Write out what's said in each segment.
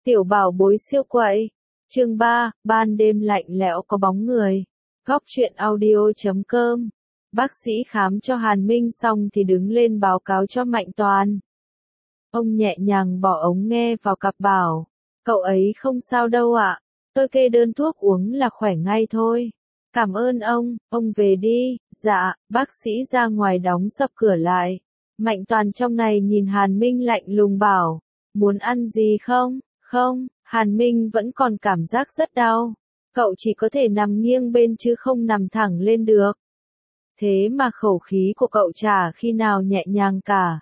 Tiểu bảo bối siêu quậy. Chương 3, ban đêm lạnh lẽo có bóng người. Góc truyện audio.com. Bác sĩ khám cho Hàn Minh xong thì đứng lên báo cáo cho Mạnh Toàn. Ông nhẹ nhàng bỏ ống nghe vào cặp bảo. Cậu ấy không sao đâu ạ. Tôi kê đơn thuốc uống là khỏe ngay thôi. Cảm ơn ông về đi. Dạ, bác sĩ ra ngoài đóng sập cửa lại. Mạnh Toàn trong này nhìn Hàn Minh lạnh lùng bảo. Muốn ăn gì không? Không, Hàn Minh vẫn còn cảm giác rất đau. Cậu chỉ có thể nằm nghiêng bên chứ không nằm thẳng lên được. Thế mà khẩu khí của cậu chả khi nào nhẹ nhàng cả.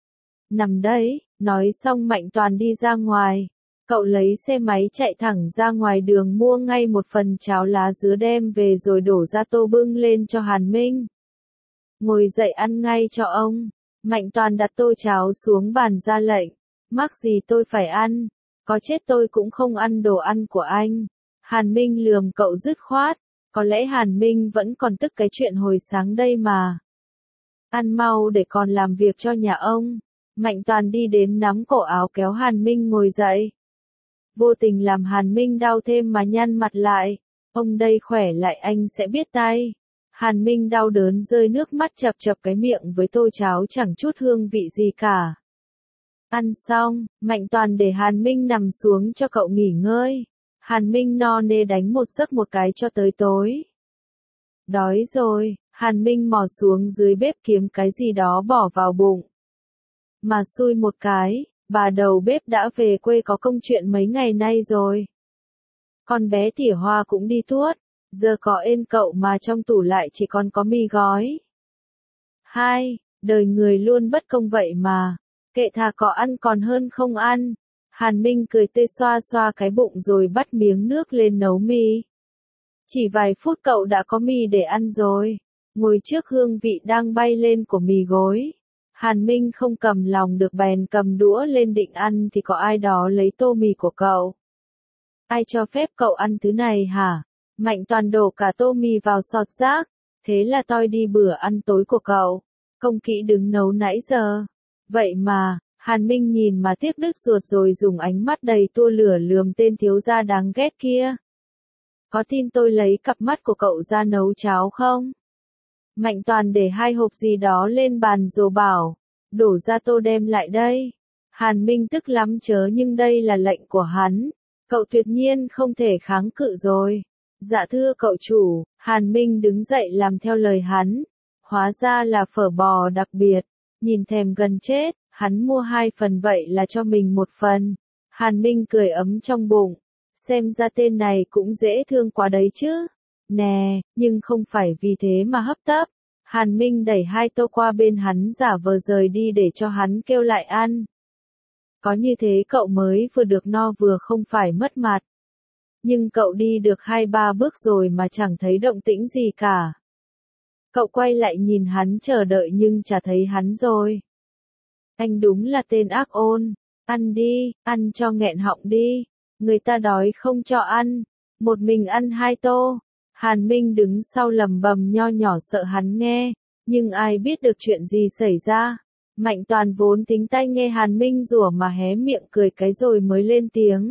Nằm đấy, nói xong Mạnh Toàn đi ra ngoài. Cậu lấy xe máy chạy thẳng ra ngoài đường mua ngay một phần cháo lá dứa đem về rồi đổ ra tô bưng lên cho Hàn Minh. Ngồi dậy ăn ngay cho ông. Mạnh Toàn đặt tô cháo xuống bàn ra lệnh. Mắc gì tôi phải ăn, có chết tôi cũng không ăn đồ ăn của anh. Hàn Minh lườm cậu dứt khoát, có lẽ Hàn Minh vẫn còn tức cái chuyện hồi sáng đây mà. Ăn mau để còn làm việc cho nhà ông. Mạnh Toàn đi đến nắm cổ áo kéo Hàn Minh ngồi dậy. Vô tình làm Hàn Minh đau thêm mà nhăn mặt lại. Ông đây khỏe lại anh sẽ biết tay. Hàn Minh đau đớn rơi nước mắt chập chập cái miệng với tô cháo chẳng chút hương vị gì cả. Ăn xong, Mạnh Toàn để Hàn Minh nằm xuống cho cậu nghỉ ngơi. Hàn Minh no nê đánh một giấc một cái cho tới tối. Đói rồi, Hàn Minh mò xuống dưới bếp kiếm cái gì đó bỏ vào bụng. Mà xui một cái, bà đầu bếp đã về quê có công chuyện mấy ngày nay rồi. Con bé Tỉa Hoa cũng đi tuốt, giờ có ên cậu mà trong tủ lại chỉ còn có mì gói. Hai, đời người luôn bất công vậy mà. Kệ thà có ăn còn hơn không ăn. Hàn Minh cười tê xoa xoa cái bụng rồi bắt miếng nước lên nấu mì. Chỉ vài phút cậu đã có mì để ăn rồi. Ngồi trước hương vị đang bay lên của mì gối. Hàn Minh không cầm lòng được bèn cầm đũa lên định ăn thì có ai đó lấy tô mì của cậu. Ai cho phép cậu ăn thứ này hả? Mạnh Toàn đổ cả tô mì vào sọt rác. Thế là toi đi bữa ăn tối của cậu. Công kỹ đứng nấu nãy giờ. Vậy mà, Hàn Minh nhìn mà tiếc đứt ruột rồi dùng ánh mắt đầy tua lửa lườm tên thiếu gia đáng ghét kia. Có tin tôi lấy cặp mắt của cậu ra nấu cháo không? Mạnh Toàn để hai hộp gì đó lên bàn rồi bảo, đổ ra tô đem lại đây. Hàn Minh tức lắm chớ nhưng đây là lệnh của hắn. Cậu tuyệt nhiên không thể kháng cự rồi. Dạ thưa cậu chủ, Hàn Minh đứng dậy làm theo lời hắn. Hóa ra là phở bò đặc biệt. Nhìn thèm gần chết, hắn mua 2 phần vậy là cho mình 1 phần. Hàn Minh cười ấm trong bụng. Xem ra tên này cũng dễ thương quá đấy chứ. Nè, nhưng không phải vì thế mà hấp tấp. Hàn Minh đẩy 2 tô qua bên hắn giả vờ rời đi để cho hắn kêu lại ăn. Có như thế cậu mới vừa được no vừa không phải mất mặt. Nhưng cậu đi được 2-3 bước rồi mà chẳng thấy động tĩnh gì cả. Cậu quay lại nhìn hắn chờ đợi nhưng chả thấy hắn rồi. Anh đúng là tên ác ôn. Ăn đi, ăn cho nghẹn họng đi. Người ta đói không cho ăn. Một mình ăn 2 tô. Hàn Minh đứng sau lầm bầm nho nhỏ sợ hắn nghe. Nhưng ai biết được chuyện gì xảy ra. Mạnh Toàn vốn tính tai nghe Hàn Minh rủa mà hé miệng cười cái rồi mới lên tiếng.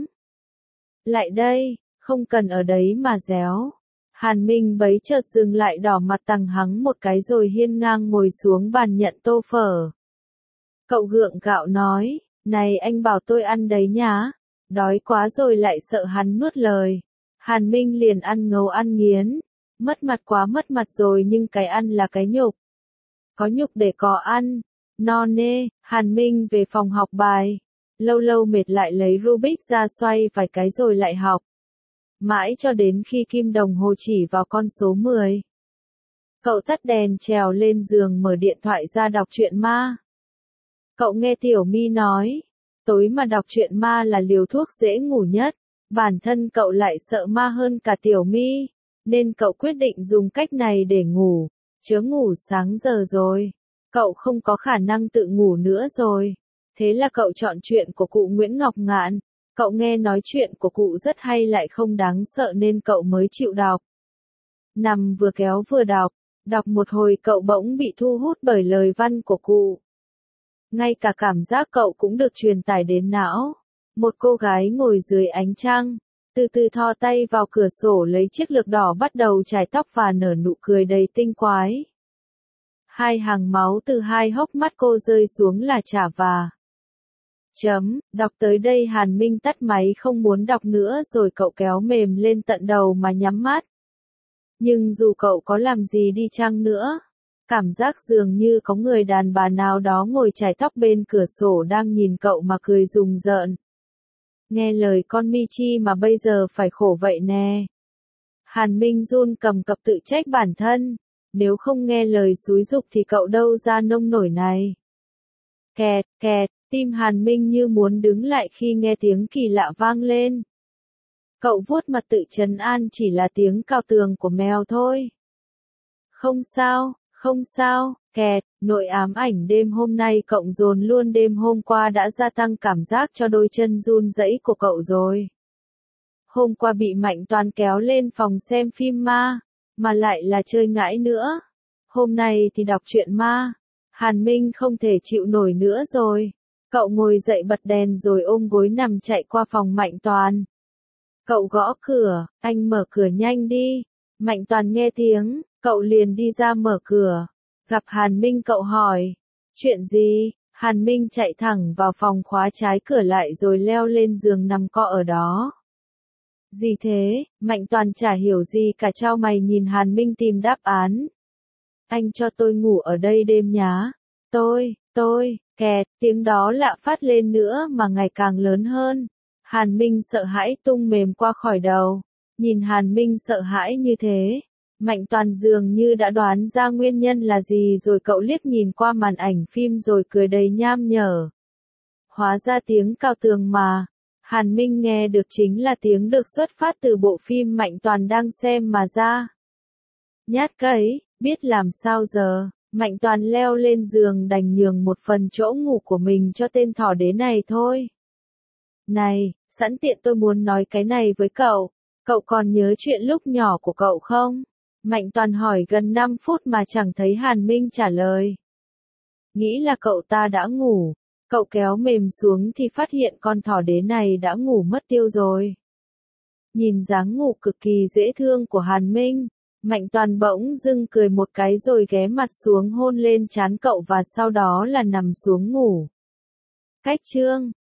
Lại đây, không cần ở đấy mà réo. Hàn Minh bấy chợt dừng lại đỏ mặt tằng hắng một cái rồi hiên ngang ngồi xuống bàn nhận tô phở. Cậu gượng gạo nói, này anh bảo tôi ăn đấy nhá. Đói quá rồi lại sợ hắn nuốt lời. Hàn Minh liền ăn ngấu ăn nghiến. Mất mặt quá mất mặt rồi nhưng cái ăn là cái nhục. Có nhục để có ăn. No nê, Hàn Minh về phòng học bài. Lâu lâu mệt lại lấy Rubik ra xoay vài cái rồi lại học. Mãi cho đến khi kim đồng hồ chỉ vào con số 10. Cậu tắt đèn trèo lên giường mở điện thoại ra đọc truyện ma. Cậu nghe Tiểu My nói, tối mà đọc truyện ma là liều thuốc dễ ngủ nhất. Bản thân cậu lại sợ ma hơn cả Tiểu My, nên cậu quyết định dùng cách này để ngủ. Chớ ngủ sáng giờ rồi. Cậu không có khả năng tự ngủ nữa rồi. Thế là cậu chọn truyện của cụ Nguyễn Ngọc Ngạn. Cậu nghe nói chuyện của cụ rất hay lại không đáng sợ nên cậu mới chịu đọc. Nằm vừa kéo vừa đọc một hồi cậu bỗng bị thu hút bởi lời văn của cụ. Ngay cả cảm giác cậu cũng được truyền tải đến não. Một cô gái ngồi dưới ánh trăng, từ từ thò tay vào cửa sổ lấy chiếc lược đỏ bắt đầu chải tóc và nở nụ cười đầy tinh quái. Hai hàng máu từ hai hốc mắt cô rơi xuống là chả và. Đọc tới đây Hàn Minh tắt máy không muốn đọc nữa rồi cậu kéo mềm lên tận đầu mà nhắm mắt. Nhưng dù cậu có làm gì đi chăng nữa, cảm giác dường như có người đàn bà nào đó ngồi chải tóc bên cửa sổ đang nhìn cậu mà cười rùng rợn. Nghe lời con Michi mà bây giờ phải khổ vậy nè. Hàn Minh run cầm cập tự trách bản thân, nếu không nghe lời xúi giục thì cậu đâu ra nông nổi này. Kẹt, kẹt, tim Hàn Minh như muốn đứng lại khi nghe tiếng kỳ lạ vang lên. Cậu vuốt mặt tự trấn an chỉ là tiếng cào tường của mèo thôi. Không sao, không sao, kẹt, nỗi ám ảnh đêm hôm nay cộng dồn luôn đêm hôm qua đã gia tăng cảm giác cho đôi chân run rẩy của cậu rồi. Hôm qua bị Mạnh Toàn kéo lên phòng xem phim ma, mà lại là chơi ngải nữa. Hôm nay thì đọc truyện ma. Hàn Minh không thể chịu nổi nữa rồi. Cậu ngồi dậy bật đèn rồi ôm gối nằm chạy qua phòng Mạnh Toàn. Cậu gõ cửa, anh mở cửa nhanh đi. Mạnh Toàn nghe tiếng, cậu liền đi ra mở cửa. Gặp Hàn Minh cậu hỏi, chuyện gì? Hàn Minh chạy thẳng vào phòng khóa trái cửa lại rồi leo lên giường nằm co ở đó. Gì thế? Mạnh Toàn chả hiểu gì cả chau mày nhìn Hàn Minh tìm đáp án. Anh cho tôi ngủ ở đây đêm nhá. Tôi, kẹt, tiếng đó lạ phát lên nữa mà ngày càng lớn hơn. Hàn Minh sợ hãi tung mềm qua khỏi đầu. Nhìn Hàn Minh sợ hãi như thế, Mạnh Toàn dường như đã đoán ra nguyên nhân là gì rồi cậu liếc nhìn qua màn ảnh phim rồi cười đầy nham nhở. Hóa ra tiếng cào tường mà. Hàn Minh nghe được chính là tiếng được xuất phát từ bộ phim Mạnh Toàn đang xem mà ra. Nhát cấy, biết làm sao giờ, Mạnh Toàn leo lên giường đành nhường một phần chỗ ngủ của mình cho tên thỏ đế này thôi. Này, sẵn tiện tôi muốn nói cái này với cậu, cậu còn nhớ chuyện lúc nhỏ của cậu không? Mạnh Toàn hỏi gần 5 phút mà chẳng thấy Hàn Minh trả lời. Nghĩ là cậu ta đã ngủ. Cậu kéo mềm xuống thì phát hiện con thỏ đế này đã ngủ mất tiêu rồi. Nhìn dáng ngủ cực kỳ dễ thương của Hàn Minh, Mạnh Toàn bỗng dưng cười một cái rồi ghé mặt xuống hôn lên trán cậu và sau đó là nằm xuống ngủ. Cách chương